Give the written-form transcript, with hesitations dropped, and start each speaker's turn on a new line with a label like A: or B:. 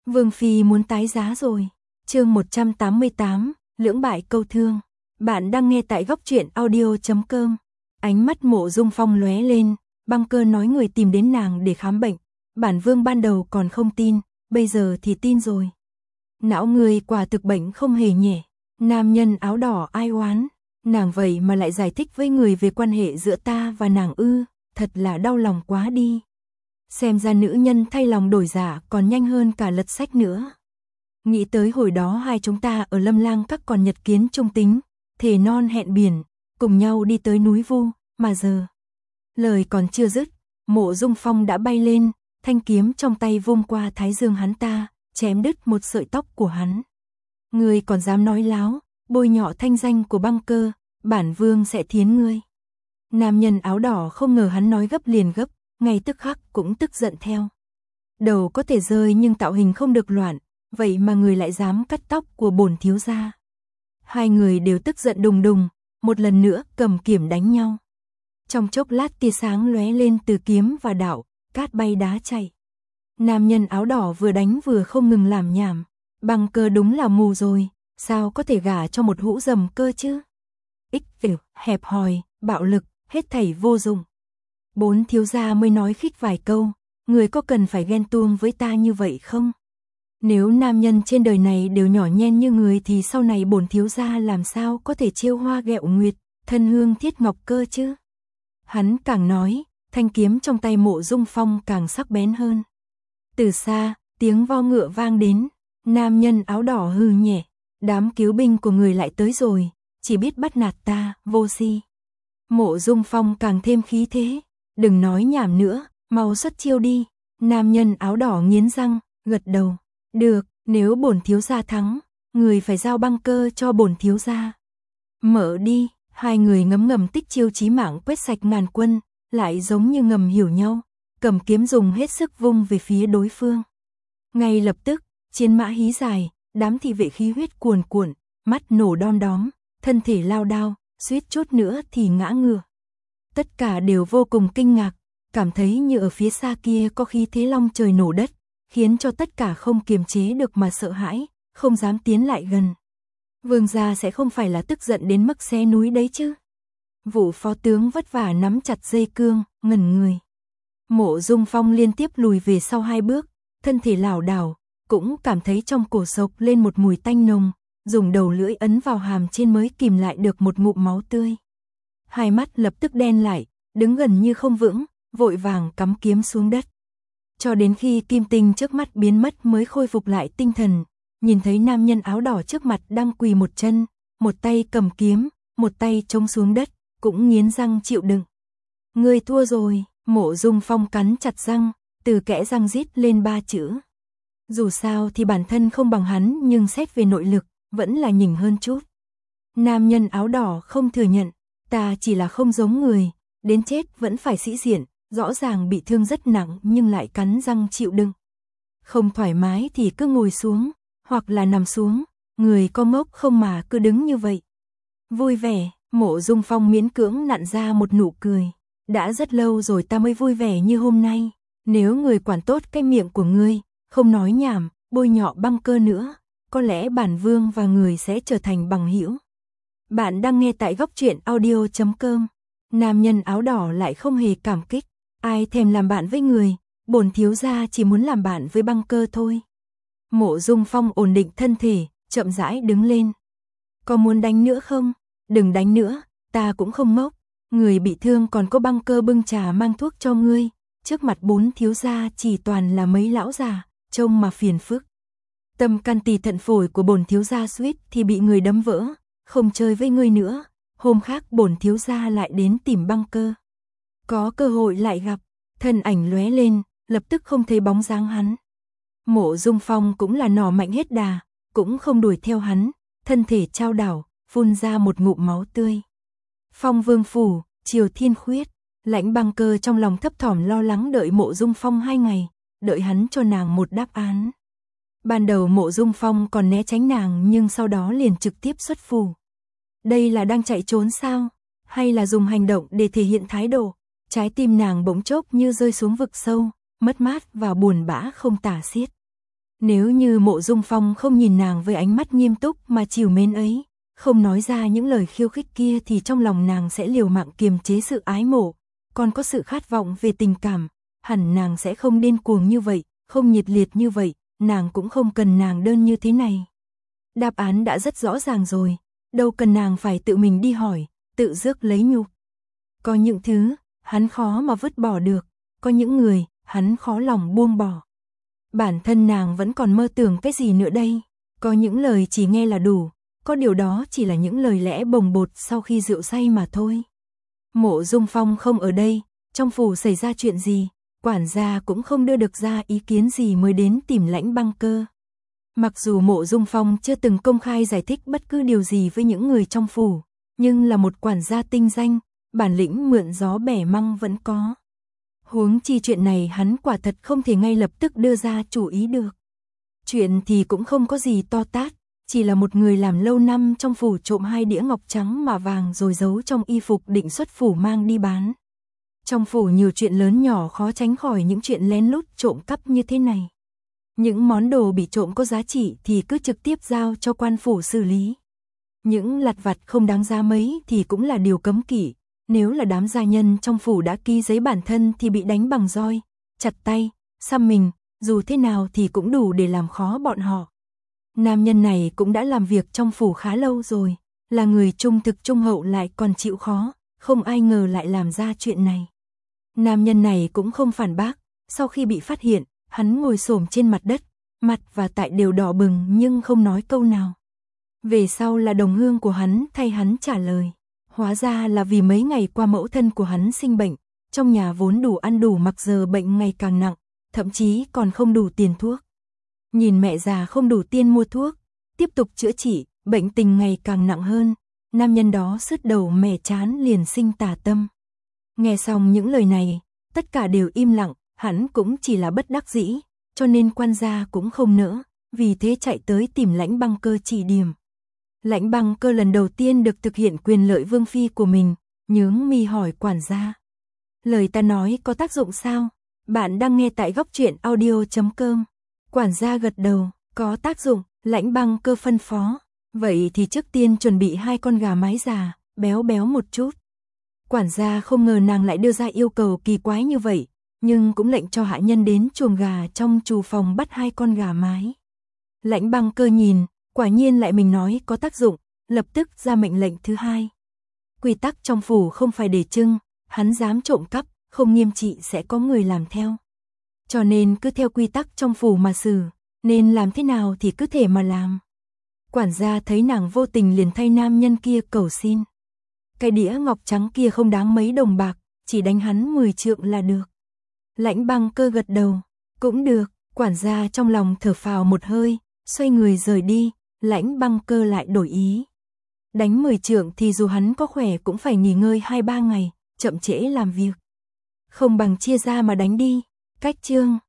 A: Vương Phi muốn tái giá rồi. Chương 188, lưỡng bại câu thương. Bạn đang nghe tại góc truyện audio.com. Ánh mắt Mộ Dung Phong lóe lên, Băng Cơ nói người tìm đến nàng để khám bệnh. Bản Vương ban đầu còn không tin, bây giờ thì tin rồi. Não người quả thực bệnh không hề nhẹ. Nam nhân áo đỏ ai oán, nàng vậy mà lại giải thích với người về quan hệ giữa ta và nàng ư, thật là đau lòng quá đi. Xem ra nữ nhân thay lòng đổi dạ còn nhanh hơn cả lật sách nữa. Nghĩ tới hồi đó hai chúng ta ở Lâm Lang Các còn nhật kiến trung tính, thề non hẹn biển, cùng nhau đi tới núi Vu, mà giờ. Lời còn chưa dứt, Mộ Dung Phong đã bay lên, thanh kiếm trong tay vung qua thái dương hắn ta, chém đứt một sợi tóc của hắn. Ngươi còn dám nói láo, bôi nhọ thanh danh của Băng Cơ, bản Vương sẽ thiến ngươi. Nam nhân áo đỏ không ngờ hắn nói gấp liền gấp, ngay tức khắc cũng tức giận theo. Đầu có thể rơi nhưng tạo hình không được loạn, vậy mà người lại dám cắt tóc của bổn thiếu gia. Hai người đều tức giận đùng đùng, một lần nữa cầm kiếm đánh nhau. Trong chốc lát tia sáng lóe lên từ kiếm và đạo, cát bay đá chạy. Nam nhân áo đỏ vừa đánh vừa không ngừng làm nhảm. Băng Cơ đúng là mù rồi, sao có thể gả cho một hũ dầm cơ chứ? Ích kỷ, hẹp hòi, bạo lực, hết thảy vô dụng. Bốn thiếu gia mới nói khích vài câu, người có cần phải ghen tuông với ta như vậy không? Nếu nam nhân trên đời này đều nhỏ nhen như người thì sau này bổn thiếu gia làm sao có thể trêu hoa ghẹo nguyệt, thân hương thiết ngọc cơ chứ? Hắn càng nói, thanh kiếm trong tay Mộ Dung Phong càng sắc bén hơn. Từ xa, tiếng vo ngựa vang đến, nam nhân áo đỏ hừ nhẹ, đám cứu binh của người lại tới rồi, chỉ biết bắt nạt ta, vô si. Mộ Dung Phong càng thêm khí thế, đừng nói nhảm nữa, mau xuất chiêu đi. Nam nhân áo đỏ nghiến răng, gật đầu. Được, nếu bổn thiếu gia thắng, người phải giao Băng Cơ cho bổn thiếu gia. Mở đi, hai người ngấm ngầm tích chiêu chí mạng quét sạch ngàn quân, lại giống như ngầm hiểu nhau, cầm kiếm dùng hết sức vung về phía đối phương. Ngay lập tức, chiến mã hí dài, đám thị vệ khí huyết cuồn cuộn, mắt nổ đom đóm, thân thể lao đao, suýt chút nữa thì ngã ngửa. Tất cả đều vô cùng kinh ngạc, cảm thấy như ở phía xa kia có khí thế long trời nổ đất, khiến cho tất cả không kiềm chế được mà sợ hãi, không dám tiến lại gần. Vương gia sẽ không phải là tức giận đến mức xé núi đấy chứ? Vũ phó tướng vất vả nắm chặt dây cương, ngẩn người. Mộ Dung Phong liên tiếp lùi về sau hai bước, thân thể lảo đảo, cũng cảm thấy trong cổ sộc lên một mùi tanh nồng, dùng đầu lưỡi ấn vào hàm trên mới kìm lại được một ngụm máu tươi. Hai mắt lập tức đen lại, đứng gần như không vững, vội vàng cắm kiếm xuống đất. Cho đến khi kim tinh trước mắt biến mất mới khôi phục lại tinh thần, nhìn thấy nam nhân áo đỏ trước mặt đang quỳ một chân, một tay cầm kiếm, một tay chống xuống đất, cũng nghiến răng chịu đựng. Ngươi thua rồi, Mộ Dung Phong cắn chặt răng, từ kẽ răng rít lên ba chữ. Dù sao thì bản thân không bằng hắn nhưng xét về nội lực, vẫn là nhỉnh hơn chút. Nam nhân áo đỏ không thừa nhận, ta chỉ là không giống người, đến chết vẫn phải sĩ diện, rõ ràng bị thương rất nặng nhưng lại cắn răng chịu đựng. Không thoải mái thì cứ ngồi xuống, hoặc là nằm xuống, người có ngốc không mà cứ đứng như vậy. Vui vẻ, Mộ Dung Phong miễn cưỡng nặn ra một nụ cười. Đã rất lâu rồi ta mới vui vẻ như hôm nay, nếu người quản tốt cái miệng của ngươi, không nói nhảm, bôi nhọ Băng Cơ nữa, có lẽ bản Vương và người sẽ trở thành bằng hữu. Bạn đang nghe tại góc truyện audio.com. Nam nhân áo đỏ lại không hề cảm kích, ai thèm làm bạn với người, bổn thiếu gia chỉ muốn làm bạn với Băng Cơ thôi. Mộ Dung Phong ổn định thân thể, chậm rãi đứng lên. Có muốn đánh nữa không? Đừng đánh nữa, ta cũng không ngốc. Người bị thương còn có Băng Cơ bưng trà mang thuốc cho ngươi, trước mặt bốn thiếu gia chỉ toàn là mấy lão già, trông mà phiền phức. Tâm can tỳ thận phổi của bổn thiếu gia suýt thì bị người đấm vỡ, không chơi với ngươi nữa, hôm khác bổn thiếu gia lại đến tìm Băng Cơ. Có cơ hội lại gặp, thân ảnh lóe lên, lập tức không thấy bóng dáng hắn. Mộ Dung Phong cũng là nỏ mạnh hết đà, cũng không đuổi theo hắn, thân thể trao đảo, phun ra một ngụm máu tươi. Phong Vương phủ, Triều Thiên Khuyết, Lãnh Băng Cơ trong lòng thấp thỏm lo lắng đợi Mộ Dung Phong 2 ngày, đợi hắn cho nàng một đáp án. Ban đầu Mộ Dung Phong còn né tránh nàng nhưng sau đó liền trực tiếp xuất phủ. Đây là đang chạy trốn sao? Hay là dùng hành động để thể hiện thái độ? Trái tim nàng bỗng chốc như rơi xuống vực sâu, mất mát và buồn bã không tả xiết. Nếu như Mộ Dung Phong không nhìn nàng với ánh mắt nghiêm túc mà trìu mến ấy, không nói ra những lời khiêu khích kia thì trong lòng nàng sẽ liều mạng kiềm chế sự ái mộ, còn có sự khát vọng về tình cảm, hẳn nàng sẽ không điên cuồng như vậy, không nhiệt liệt như vậy, nàng cũng không cần nàng đơn như thế này. Đáp án đã rất rõ ràng rồi, đâu cần nàng phải tự mình đi hỏi, tự rước lấy nhục. Có những thứ, hắn khó mà vứt bỏ được, có những người, hắn khó lòng buông bỏ. Bản thân nàng vẫn còn mơ tưởng cái gì nữa đây, có những lời chỉ nghe là đủ, có điều đó chỉ là những lời lẽ bồng bột sau khi rượu say mà thôi. Mộ Dung Phong không ở đây, trong phủ xảy ra chuyện gì, quản gia cũng không đưa được ra ý kiến gì mới đến tìm Lãnh Băng Cơ. Mặc dù Mộ Dung Phong chưa từng công khai giải thích bất cứ điều gì với những người trong phủ, nhưng là một quản gia tinh danh, bản lĩnh mượn gió bẻ măng vẫn có. Huống chi chuyện này hắn quả thật không thể ngay lập tức đưa ra chủ ý được. Chuyện thì cũng không có gì to tát, chỉ là một người làm lâu năm trong phủ trộm 2 đĩa ngọc trắng mạ vàng rồi giấu trong y phục định xuất phủ mang đi bán. Trong phủ nhiều chuyện lớn nhỏ khó tránh khỏi những chuyện lén lút trộm cắp như thế này. Những món đồ bị trộm có giá trị thì cứ trực tiếp giao cho quan phủ xử lý. Những lặt vặt không đáng giá mấy thì cũng là điều cấm kỵ. Nếu là đám gia nhân trong phủ đã ký giấy bản thân thì bị đánh bằng roi, chặt tay, xăm mình, dù thế nào thì cũng đủ để làm khó bọn họ. Nam nhân này cũng đã làm việc trong phủ khá lâu rồi, là người trung thực trung hậu lại còn chịu khó, không ai ngờ lại làm ra chuyện này. Nam nhân này cũng không phản bác, sau khi bị phát hiện, hắn ngồi xổm trên mặt đất, mặt và tại đều đỏ bừng nhưng không nói câu nào. Về sau là đồng hương của hắn thay hắn trả lời. Hóa ra là vì mấy ngày qua mẫu thân của hắn sinh bệnh, trong nhà vốn đủ ăn đủ mặc giờ bệnh ngày càng nặng, thậm chí còn không đủ tiền thuốc. Nhìn mẹ già không đủ tiền mua thuốc, tiếp tục chữa trị, bệnh tình ngày càng nặng hơn, nam nhân đó sứt đầu mẻ chán liền sinh tà tâm. Nghe xong những lời này, tất cả đều im lặng, hắn cũng chỉ là bất đắc dĩ, cho nên quan gia cũng không nỡ, vì thế chạy tới tìm Lãnh Băng Cơ chỉ điểm. Lãnh Băng Cơ lần đầu tiên được thực hiện quyền lợi vương phi của mình, nhướng mi hỏi quản gia. Lời ta nói có tác dụng sao? Bạn đang nghe tại Góc Truyện Audio.com. Quản gia gật đầu, có tác dụng, Lãnh Băng Cơ phân phó. Vậy thì trước tiên chuẩn bị 2 con gà mái già, béo béo một chút. Quản gia không ngờ nàng lại đưa ra yêu cầu kỳ quái như vậy, nhưng cũng lệnh cho hạ nhân đến chuồng gà trong trù phòng bắt 2 con gà mái. Lãnh Băng Cơ nhìn, quả nhiên lại mình nói có tác dụng, lập tức ra mệnh lệnh thứ 2. Quy tắc trong phủ không phải để trưng, hắn dám trộm cắp, không nghiêm trị sẽ có người làm theo. Cho nên cứ theo quy tắc trong phủ mà xử, nên làm thế nào thì cứ thể mà làm. Quản gia thấy nàng vô tình liền thay nam nhân kia cầu xin. Cái đĩa ngọc trắng kia không đáng mấy đồng bạc, chỉ đánh hắn 10 trượng là được. Lãnh Băng Cơ gật đầu, cũng được, quản gia trong lòng thở phào một hơi, xoay người rời đi. Lãnh Băng Cơ lại đổi ý. Đánh 10 trượng thì dù hắn có khỏe cũng phải nghỉ ngơi 2-3 ngày, chậm trễ làm việc. Không bằng chia ra mà đánh đi. Cách chương